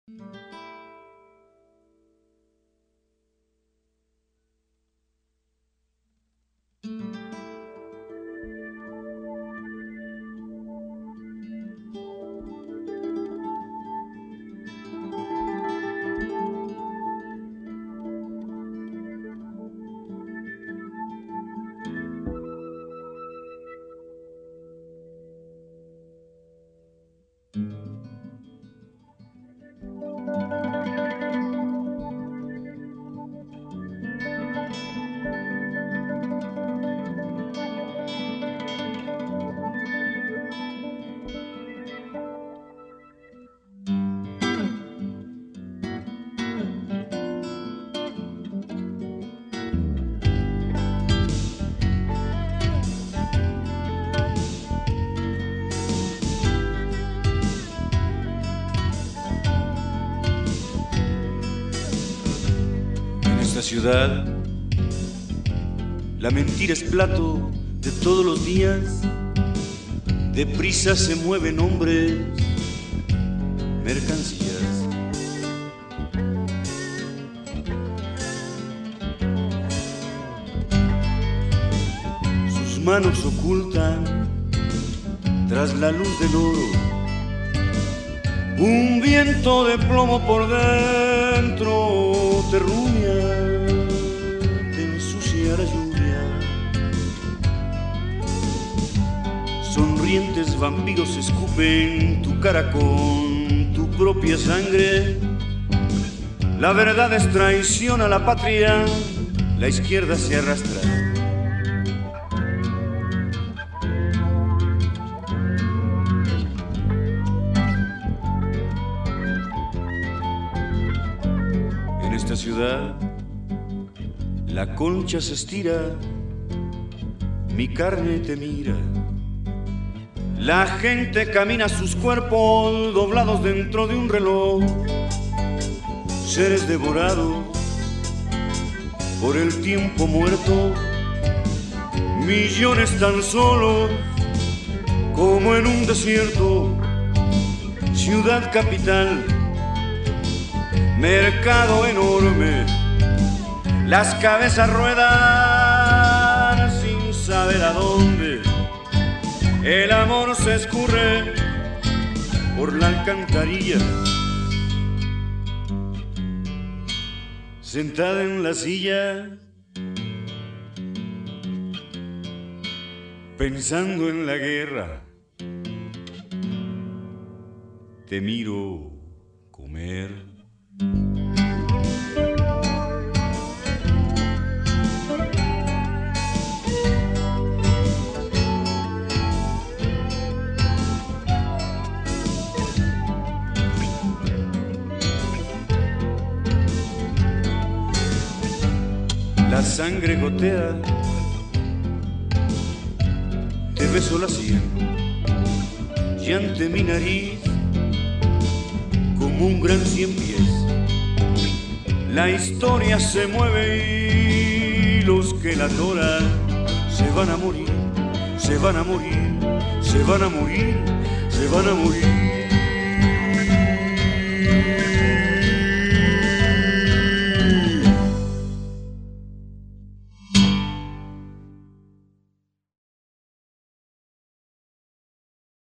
Ciudad, la mentira es plato de todos los días, deprisa se mueven hombres, mercancías. Sus manos ocultan tras la luz del oro un viento de plomo por dentro, te rumia, la lluvia. Sonrientes vampiros escupen tu cara con tu propia sangre. La verdad es traición a la patria, la izquierda se arrastra. En esta ciudad la concha se estira, mi carne te mira. La gente camina sus cuerpos doblados dentro de un reloj. Seres devorados por el tiempo muerto. Millones tan solos como en un desierto. Ciudad capital, mercado enorme. Las cabezas ruedan sin saber a dónde. El amor se escurre por la alcantarilla. Sentada en la silla, pensando en la guerra, te miro comer. La sangre gotea, te beso la sien y ante mi nariz como un gran cien pies. La historia se mueve y los que la adoran se van a morir, se van a morir, se van a morir, se van a morir.